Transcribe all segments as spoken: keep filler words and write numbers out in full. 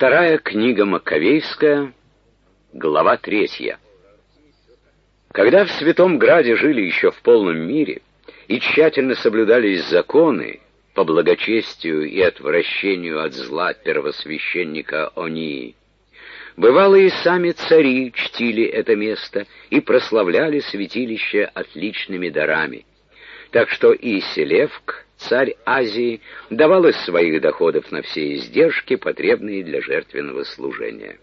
Вторая книга Маковейская, глава третья. Когда в Святом Граде жили еще в полном мире и тщательно соблюдались законы по благочестию и отвращению от зла первосвященника Онии, бывало, и сами цари чтили это место и прославляли святилище отличными дарами. Так что и Селевк, царь Азии, давал из своих доходов на все издержки, потребные для жертвенного служения.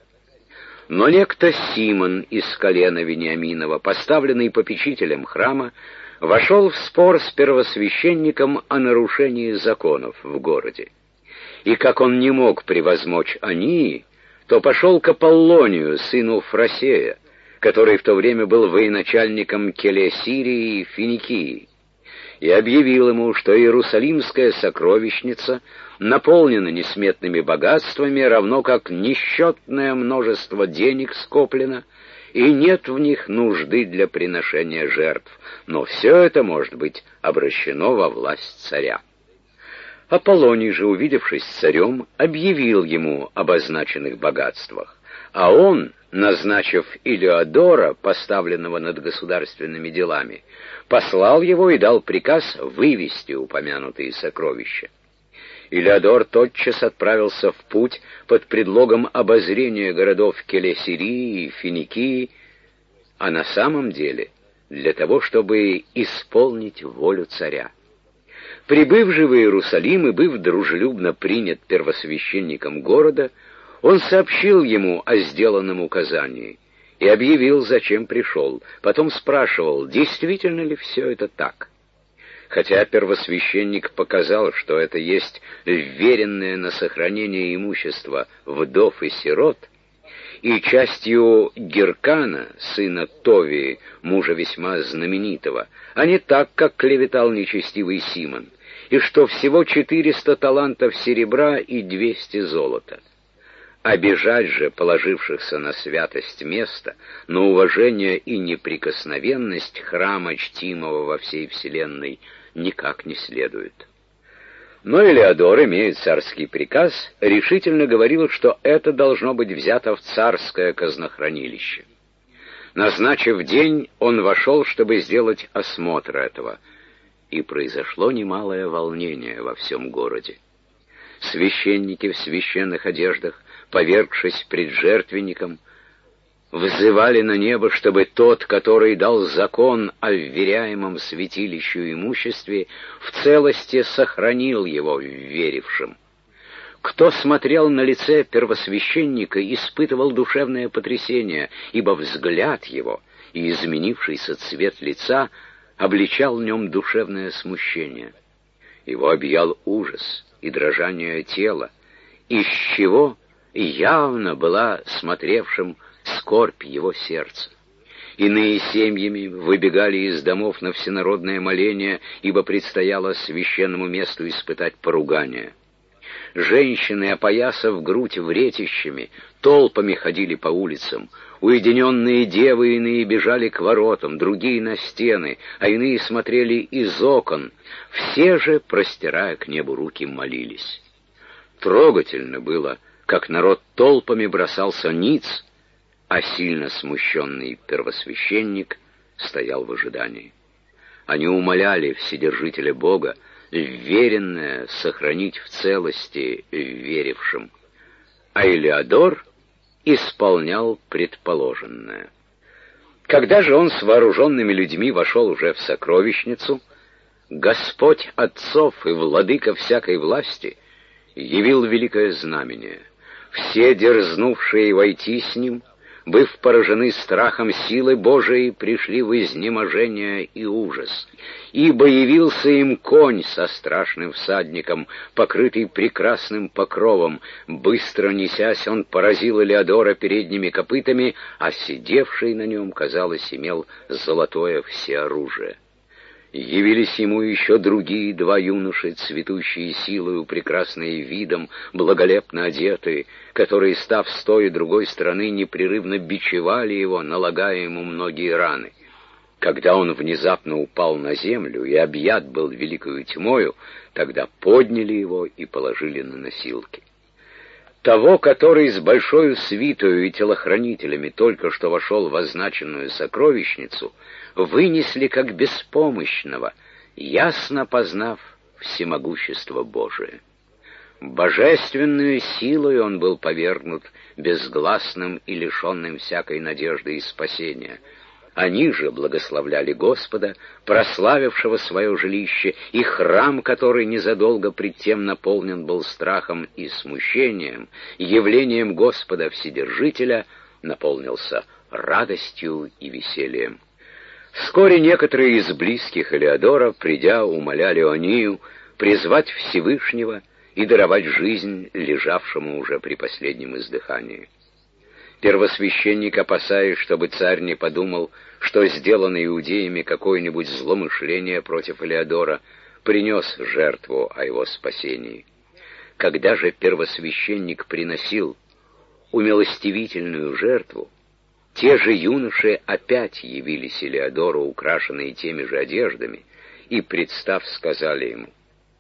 Но некто Симон из колена Вениаминова, поставленный попечителем храма, вошел в спор с первосвященником о нарушении законов в городе. И как он не мог превозмочь Онии, то пошел к Аполлонию, сыну Фросея, который в то время был военачальником Келесирии и Финикии, и объявил ему, что Иерусалимская сокровищница наполнена несметными богатствами, равно как несчетное множество денег скоплено, и нет в них нужды для приношения жертв, но все это может быть обращено во власть царя. Аполлоний же, увидевшись с царем, объявил ему об означенных богатствах, а он, назначив Илеодора, поставленного над государственными делами, послал его и дал приказ вывести упомянутые сокровища. Илеодор тотчас отправился в путь под предлогом обозрения городов Келесирии и Финикии, а на самом деле для того, чтобы исполнить волю царя. Прибыв же в Иерусалим и быв дружелюбно принят первосвященником города, он сообщил ему о сделанном указании и объявил, зачем пришел. Потом спрашивал, действительно ли все это так. Хотя первосвященник показал, что это есть вверенное на сохранение имущество вдов и сирот, и частью Геркана, сына Товии, мужа весьма знаменитого, а не так, как клеветал нечестивый Симон, и что всего четыреста талантов серебра и двести золота. Обижать же положившихся на святость места, на уважение и неприкосновенность храма, чтимого во всей вселенной, никак не следует. Но Илеодор, имея царский приказ, решительно говорил, что это должно быть взято в царское казнохранилище. Назначив день, он вошел, чтобы сделать осмотр этого, и произошло немалое волнение во всем городе. Священники в священных одеждах, повергшись пред жертвенником, взывали на небо, чтобы тот, который дал закон о вверяемом святилищу имуществе, в целости сохранил его верившим. Кто смотрел на лице первосвященника, испытывал душевное потрясение, ибо взгляд его и изменившийся цвет лица обличал в нем душевное смущение. Его объял ужас и дрожание тела, из чего явно была смотревшим скорбь его сердца. Иные семьями выбегали из домов на всенародное моление, ибо предстояло священному месту испытать поругание. Женщины, опоясав грудь вретищами, толпами ходили по улицам. Уединенные девы иные бежали к воротам, другие на стены, а иные смотрели из окон. Все же, простирая к небу руки, молились. Трогательно было, как народ толпами бросался ниц, а сильно смущенный первосвященник стоял в ожидании. Они умоляли Вседержителя Бога веренное сохранить в целости верившим, а Илеодор исполнял предположенное. Когда же он с вооруженными людьми вошел уже в сокровищницу, Господь отцов и владыка всякой власти явил великое знамение. Все дерзнувшие войти с ним, быв поражены страхом силы Божией, пришли в изнеможение и ужас. Ибо явился им конь со страшным всадником, покрытый прекрасным покровом. Быстро несясь, он поразил Илеодора передними копытами, а сидевший на нем, казалось, имел золотое всеоружие. Явились ему еще другие два юноши, цветущие силою, прекрасные видом, благолепно одетые, которые, став с той и другой стороны, непрерывно бичевали его, налагая ему многие раны. Когда он внезапно упал на землю и объят был великою тьмою, тогда подняли его и положили на носилки. того, который с большою свитою и телохранителями только что вошел в означенную сокровищницу, вынесли как беспомощного, ясно познав всемогущество Божие. Божественную силой он был повергнут безгласным и лишенным всякой надежды и спасения. Они же благословляли Господа, прославившего свое жилище, и храм, который незадолго пред тем наполнен был страхом и смущением, явлением Господа Вседержителя, наполнился радостью и весельем. Вскоре некоторые из близких Элеодора, придя, умоляли Онию призвать Всевышнего и даровать жизнь лежавшему уже при последнем издыхании. Первосвященник, опасаясь, чтобы царь не подумал, что сделано иудеями какое-нибудь злоумышление против Элеодора, принес жертву о его спасении. Когда же первосвященник приносил умилостивительную жертву, те же юноши опять явились Элеодору, украшенные теми же одеждами, и, представ, сказали ему: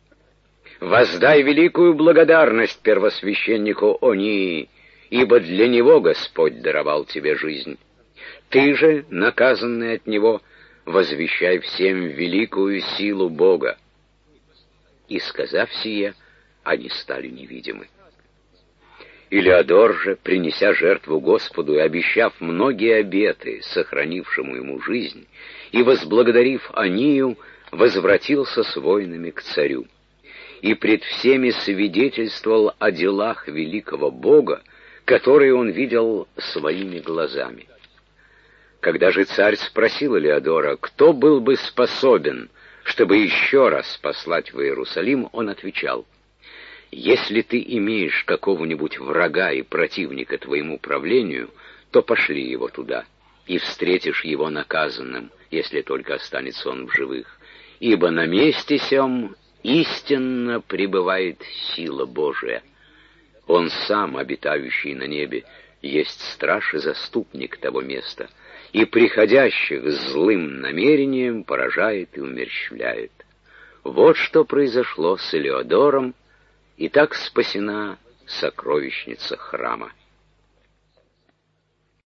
«Воздай великую благодарность первосвященнику Онии, ибо для него Господь даровал тебе жизнь. Ты же, наказанный от него, возвещай всем великую силу Бога». И, сказав сие, они стали невидимы. Элеодор же, принеся жертву Господу и обещав многие обеты, сохранившему ему жизнь, и возблагодарив Онию, возвратился с воинами к царю. И пред всеми свидетельствовал о делах великого Бога, которые он видел своими глазами. Когда же царь спросил Элеодора, кто был бы способен, чтобы еще раз послать в Иерусалим, он отвечал: «Если ты имеешь какого-нибудь врага и противника твоему правлению, то пошли его туда, и встретишь его наказанным, если только останется он в живых. Ибо на месте сем истинно пребывает сила Божия. Он сам, обитающий на небе, есть страж и заступник того места, и приходящих с злым намерением поражает и умерщвляет». Вот что произошло с Элеодором, и так спасена сокровищница храма.